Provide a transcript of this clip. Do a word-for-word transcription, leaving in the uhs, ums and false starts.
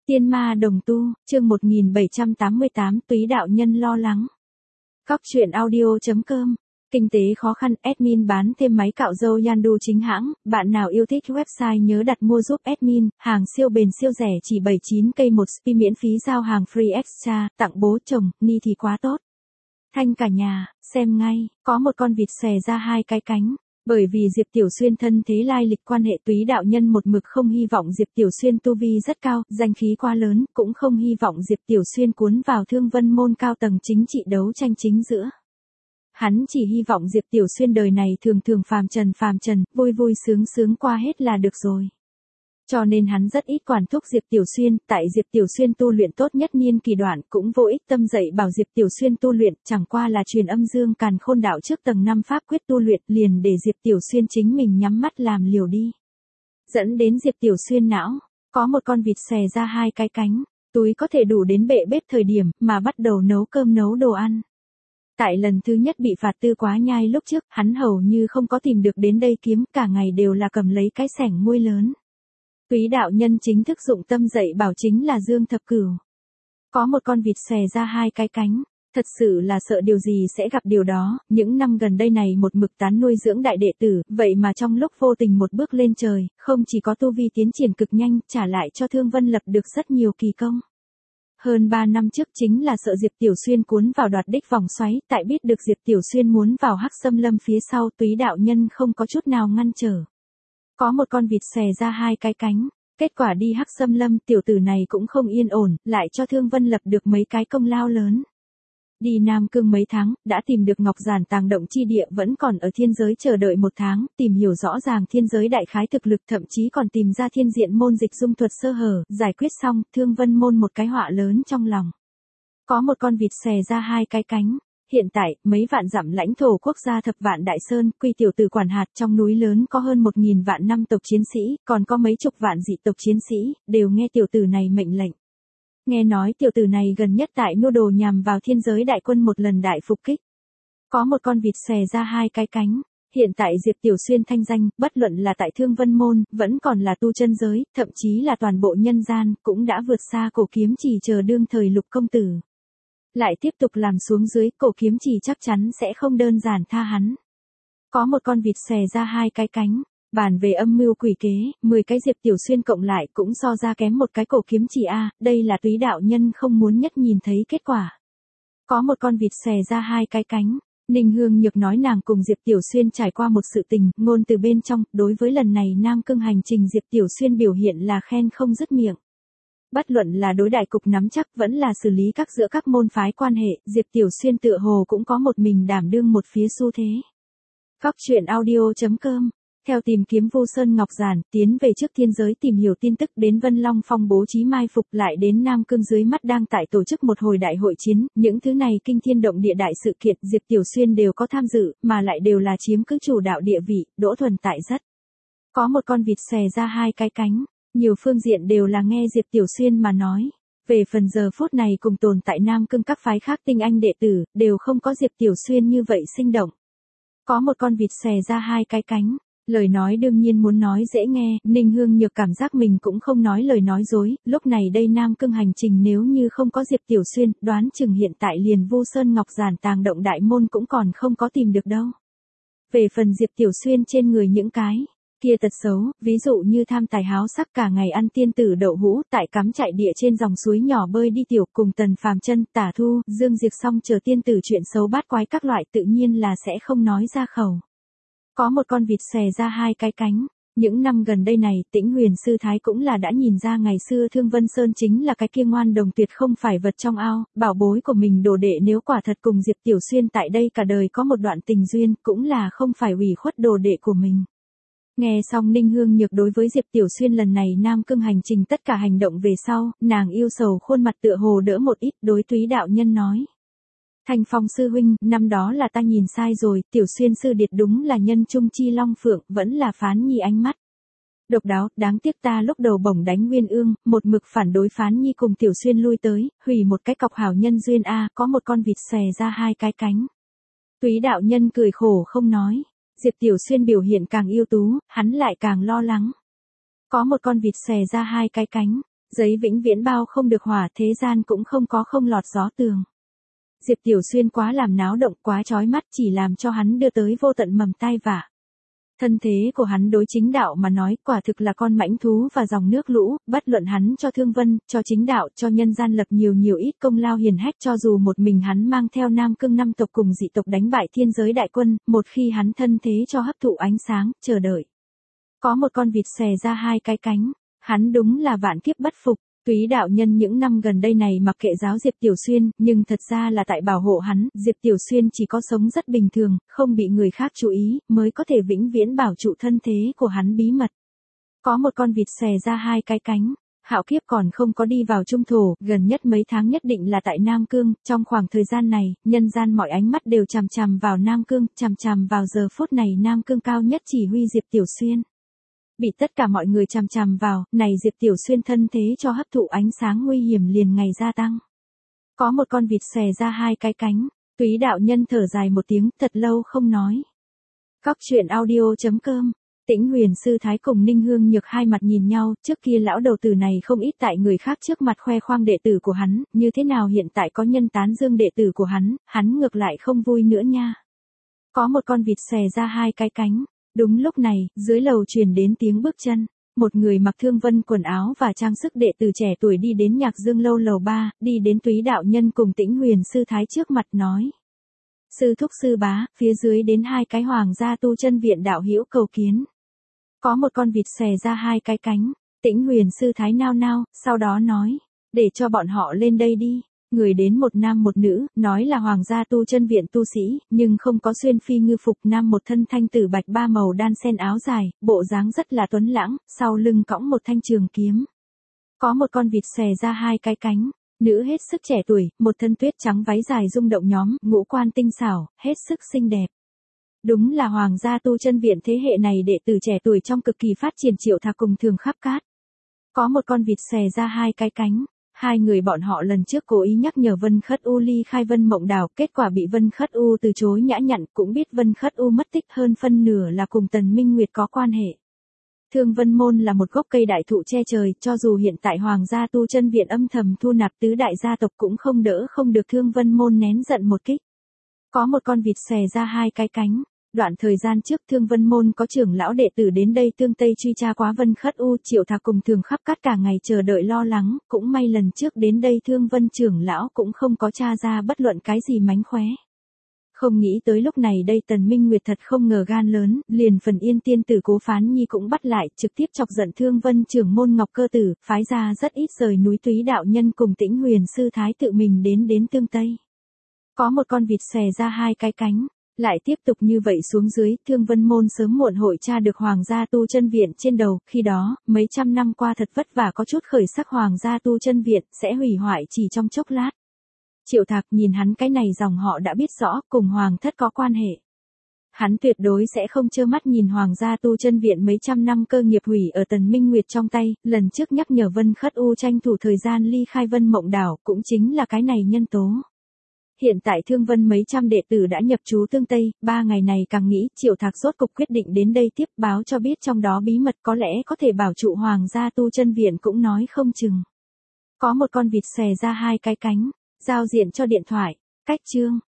Tiên ma đồng tu, chương một nghìn bảy trăm tám mươi tám, Túy đạo nhân lo lắng. Cóc truyện audio chấm com. Kinh tế khó khăn, admin bán thêm máy cạo râu Yandu chính hãng, bạn nào yêu thích website nhớ đặt mua giúp admin, hàng siêu bền siêu rẻ chỉ bảy mươi chín k một spi miễn phí giao hàng free extra, tặng bố chồng, ni thì quá tốt. Thanh cả nhà, xem ngay, có một con vịt xòe ra hai cái cánh. Bởi vì Diệp Tiểu Xuyên thân thế lai lịch quan hệ Túy đạo nhân một mực không hy vọng Diệp Tiểu Xuyên tu vi rất cao, danh khí quá lớn, cũng không hy vọng Diệp Tiểu Xuyên cuốn vào Thương Vân môn cao tầng chính trị đấu tranh chính giữa. Hắn chỉ hy vọng Diệp Tiểu Xuyên đời này thường thường phàm trần phàm trần, vui vui sướng sướng qua hết là được rồi. Cho nên hắn rất ít quản thúc Diệp Tiểu Xuyên, tại Diệp Tiểu Xuyên tu luyện tốt nhất niên kỳ đoạn cũng vô ích tâm dạy bảo Diệp Tiểu Xuyên tu luyện, chẳng qua là truyền âm dương càn khôn đạo trước tầng năm pháp quyết tu luyện liền để Diệp Tiểu Xuyên chính mình nhắm mắt làm liều đi. Dẫn đến Diệp Tiểu Xuyên não, có một con vịt xòe ra hai cái cánh, túi có thể đủ đến bệ bếp thời điểm mà bắt đầu nấu cơm nấu đồ ăn. Tại lần thứ nhất bị phạt tư quá nhai lúc trước, hắn hầu như không có tìm được đến đây kiếm, cả ngày đều là cầm lấy cái xẻng muôi lớn. Túy đạo nhân chính thức dụng tâm dạy bảo chính là Dương Thập Cửu. Có một con vịt xòe ra hai cái cánh, thật sự là sợ điều gì sẽ gặp điều đó, những năm gần đây này một mực tán nuôi dưỡng đại đệ tử, vậy mà trong lúc vô tình một bước lên trời, không chỉ có tu vi tiến triển cực nhanh, trả lại cho Thương Vân lập được rất nhiều kỳ công. Hơn ba năm trước chính là sợ Diệp Tiểu Xuyên cuốn vào đoạt đích vòng xoáy, tại biết được Diệp Tiểu Xuyên muốn vào Hắc Xâm Lâm phía sau, Túy đạo nhân không có chút nào ngăn trở. Có một con vịt xòe ra hai cái cánh, kết quả đi Hắc Xâm Lâm tiểu tử này cũng không yên ổn, lại cho Thương Vân lập được mấy cái công lao lớn. Đi Nam Cương mấy tháng, đã tìm được Ngọc Giản tàng động chi địa vẫn còn ở thiên giới chờ đợi một tháng, tìm hiểu rõ ràng thiên giới đại khái thực lực thậm chí còn tìm ra thiên diện môn dịch dung thuật sơ hở, giải quyết xong, Thương Vân môn một cái họa lớn trong lòng. Có một con vịt xòe ra hai cái cánh. Hiện tại, mấy vạn dặm lãnh thổ quốc gia thập vạn đại sơn, quy tiểu tử quản hạt trong núi lớn có hơn một nghìn vạn năm tộc chiến sĩ, còn có mấy chục vạn dị tộc chiến sĩ, đều nghe tiểu tử này mệnh lệnh. Nghe nói tiểu tử này gần nhất tại mưu đồ nhằm vào thiên giới đại quân một lần đại phục kích. Có một con vịt xòe ra hai cái cánh. Hiện tại Diệp Tiểu Xuyên thanh danh, bất luận là tại Thương Vân môn, vẫn còn là tu chân giới, thậm chí là toàn bộ nhân gian, cũng đã vượt xa Cổ Kiếm Chỉ chờ đương thời Lục công tử. Lại tiếp tục làm xuống dưới, Cổ Kiếm Chỉ chắc chắn sẽ không đơn giản tha hắn. Có một con vịt xòe ra hai cái cánh, bàn về âm mưu quỷ kế, mười cái Diệp Tiểu Xuyên cộng lại cũng so ra kém một cái Cổ Kiếm Chỉ a, đây là Túy đạo nhân không muốn nhất nhìn thấy kết quả. Có một con vịt xòe ra hai cái cánh, Ninh Hương Nhược nói nàng cùng Diệp Tiểu Xuyên trải qua một sự tình, ngôn từ bên trong, đối với lần này Nam Cương hành trình Diệp Tiểu Xuyên biểu hiện là khen không dứt miệng. Bất luận là đối đại cục nắm chắc vẫn là xử lý các giữa các môn phái quan hệ, Diệp Tiểu Xuyên tựa hồ cũng có một mình đảm đương một phía xu thế. Cóc truyện audio chấm com. Theo tìm kiếm Vu Sơn Ngọc Giản, tiến về trước thiên giới tìm hiểu tin tức đến Vân Long Phong bố trí mai phục lại đến Nam Cương dưới mắt đang tại tổ chức một hồi đại hội chiến, những thứ này kinh thiên động địa đại sự kiện Diệp Tiểu Xuyên đều có tham dự, mà lại đều là chiếm cứ chủ đạo địa vị, Đỗ Thuần tại rất. Có một con vịt xòe ra hai cái cánh. Nhiều phương diện đều là nghe Diệp Tiểu Xuyên mà nói. Về phần giờ phút này cùng tồn tại Nam Cương các phái khác tinh anh đệ tử, đều không có Diệp Tiểu Xuyên như vậy sinh động. Có một con vịt xòe ra hai cái cánh. Lời nói đương nhiên muốn nói dễ nghe, Ninh Hương Nhược cảm giác mình cũng không nói lời nói dối, lúc này đây Nam Cương hành trình nếu như không có Diệp Tiểu Xuyên, đoán chừng hiện tại liền Vu Sơn Ngọc Giản tàng động đại môn cũng còn không có tìm được đâu. Về phần Diệp Tiểu Xuyên trên người những cái kia tật xấu, ví dụ như tham tài háo sắc cả ngày ăn tiên tử đậu hũ, tại cắm trại địa trên dòng suối nhỏ bơi đi tiểu cùng Tần Phàm Chân, Tả Thu, Dương Diệp xong chờ tiên tử chuyện xấu bát quái các loại tự nhiên là sẽ không nói ra khẩu. Có một con vịt xòe ra hai cái cánh. Những năm gần đây này, Tĩnh Huyền Sư Thái cũng là đã nhìn ra ngày xưa Thương Vân Sơn chính là cái kia ngoan đồng tuyệt không phải vật trong ao, bảo bối của mình đồ đệ nếu quả thật cùng Diệp Tiểu Xuyên tại đây cả đời có một đoạn tình duyên, cũng là không phải ủy khuất đồ đệ của mình. Nghe xong Ninh Hương Nhược đối với Diệp Tiểu Xuyên lần này Nam Cương hành trình tất cả hành động về sau, nàng yêu sầu khuôn mặt tựa hồ đỡ một ít, đối Túy đạo nhân nói. Thanh Phong sư huynh, năm đó là ta nhìn sai rồi, Tiểu Xuyên sư điệt đúng là nhân trung chi long phượng, vẫn là Phán Nhi ánh mắt. Độc đáo, đáng tiếc ta lúc đầu bổng đánh Nguyên Ương, một mực phản đối Phán Nhi cùng Tiểu Xuyên lui tới, hủy một cái cọc hảo nhân duyên a, có một con vịt xòe ra hai cái cánh. Túy đạo nhân cười khổ không nói. Diệp Tiểu Xuyên biểu hiện càng ưu tú, hắn lại càng lo lắng. Có một con vịt xòe ra hai cái cánh. Giấy vĩnh viễn bao không được hỏa, thế gian cũng không có không lọt gió tường. Diệp Tiểu Xuyên quá làm náo động, quá chói mắt, chỉ làm cho hắn đưa tới vô tận mầm tai vạ. Thân thế của hắn đối chính đạo mà nói quả thực là con mãnh thú và dòng nước lũ, bất luận hắn cho thương vân, cho chính đạo, cho nhân gian lập nhiều nhiều ít công lao hiển hách, cho dù một mình hắn mang theo Nam Cương năm tộc cùng dị tộc đánh bại thiên giới đại quân, một khi hắn thân thế cho hấp thụ ánh sáng, chờ đợi. Có một con vịt xòe ra hai cái cánh, hắn đúng là vạn kiếp bất phục. Túy đạo nhân những năm gần đây này mặc kệ giáo Diệp Tiểu Xuyên, nhưng thật ra là tại bảo hộ hắn, Diệp Tiểu Xuyên chỉ có sống rất bình thường, không bị người khác chú ý, mới có thể vĩnh viễn bảo trụ thân thế của hắn bí mật. Có một con vịt xòe ra hai cái cánh, hạo kiếp còn không có đi vào trung thổ, gần nhất mấy tháng nhất định là tại Nam Cương, trong khoảng thời gian này, nhân gian mọi ánh mắt đều chằm chằm vào Nam Cương, chằm chằm vào giờ phút này Nam Cương cao nhất chỉ huy Diệp Tiểu Xuyên. Bị tất cả mọi người chằm chằm vào, này Diệp Tiểu Xuyên thân thế cho hấp thụ ánh sáng nguy hiểm liền ngày gia tăng. Có một con vịt xòe ra hai cái cánh, Túy đạo nhân thở dài một tiếng, thật lâu không nói. Cóc truyện audio chấm com. Tĩnh Huyền sư thái cùng Ninh Hương Nhược hai mặt nhìn nhau, trước kia lão đầu tử này không ít tại người khác trước mặt khoe khoang đệ tử của hắn, như thế nào hiện tại có nhân tán dương đệ tử của hắn, hắn ngược lại không vui nữa nha. Có một con vịt xòe ra hai cái cánh. Đúng lúc này, dưới lầu truyền đến tiếng bước chân, một người mặc thương vân quần áo và trang sức đệ tử trẻ tuổi đi đến Nhạc Dương lâu lầu ba, đi đến Túy đạo nhân cùng Tĩnh Huyền sư thái trước mặt nói: "Sư thúc sư bá, phía dưới đến hai cái hoàng gia tu chân viện đạo hữu cầu kiến." Có một con vịt xòe ra hai cái cánh, Tĩnh Huyền sư thái nao nao, sau đó nói: "Để cho bọn họ lên đây đi." Người đến một nam một nữ, nói là hoàng gia tu chân viện tu sĩ, nhưng không có xuyên phi ngư phục, nam một thân thanh tử bạch ba màu đan sen áo dài, bộ dáng rất là tuấn lãng, sau lưng cõng một thanh trường kiếm. Có một con vịt xòe ra hai cái cánh, nữ hết sức trẻ tuổi, một thân tuyết trắng váy dài rung động nhóm, ngũ quan tinh xảo, hết sức xinh đẹp. Đúng là hoàng gia tu chân viện thế hệ này đệ tử trẻ tuổi trong cực kỳ phát triển Triệu Thạc cùng Thường Khắp Cát. Có một con vịt xòe ra hai cái cánh. Hai người bọn họ lần trước cố ý nhắc nhở Vân Khất U ly khai Vân Mộng Đảo, kết quả bị Vân Khất U từ chối nhã nhặn, cũng biết Vân Khất U mất tích hơn phân nửa là cùng Tần Minh Nguyệt có quan hệ. Thương Vân Môn là một gốc cây đại thụ che trời, cho dù hiện tại Hoàng gia tu chân viện âm thầm thu nạp tứ đại gia tộc cũng không đỡ không được Thương Vân Môn nén giận một kích. Có một con vịt xòe ra hai cái cánh. Đoạn thời gian trước Thương Vân Môn có trưởng lão đệ tử đến đây tương tây truy tra quá Vân Khất U, Triệu Thạc cùng Thường Khắp Cát cả ngày chờ đợi lo lắng, cũng may lần trước đến đây Thương Vân trưởng lão cũng không có tra ra bất luận cái gì mánh khóe. Không nghĩ tới lúc này đây Tần Minh Nguyệt thật không ngờ gan lớn, liền phần Yên tiên tử Cố Phán Nhi cũng bắt lại, trực tiếp chọc giận Thương Vân trưởng môn Ngọc Cơ Tử, phái ra rất ít rời núi Túy đạo nhân cùng Tĩnh Huyền sư thái tự mình đến đến tương tây. Có một con vịt xòe ra hai cái cánh. Lại tiếp tục như vậy xuống dưới, Thương Vân Môn sớm muộn hội tra được Hoàng gia tu chân viện trên đầu, khi đó, mấy trăm năm qua thật vất vả có chút khởi sắc Hoàng gia tu chân viện, sẽ hủy hoại chỉ trong chốc lát. Triệu Thạc nhìn hắn cái này dòng họ đã biết rõ, cùng Hoàng thất có quan hệ. Hắn tuyệt đối sẽ không trơ mắt nhìn Hoàng gia tu chân viện mấy trăm năm cơ nghiệp hủy ở Tần Minh Nguyệt trong tay, lần trước nhắc nhở Vân Khất U tranh thủ thời gian ly khai Vân Mộng Đảo, cũng chính là cái này nhân tố. Hiện tại Thương Vân mấy trăm đệ tử đã nhập trú tương Tây, ba ngày này càng nghĩ, Triệu Thạc rốt cục quyết định đến đây tiếp báo cho biết trong đó bí mật có lẽ có thể bảo trụ Hoàng gia tu chân viện cũng nói không chừng. Có một con vịt xòe ra hai cái cánh, giao diện cho điện thoại, cách chương.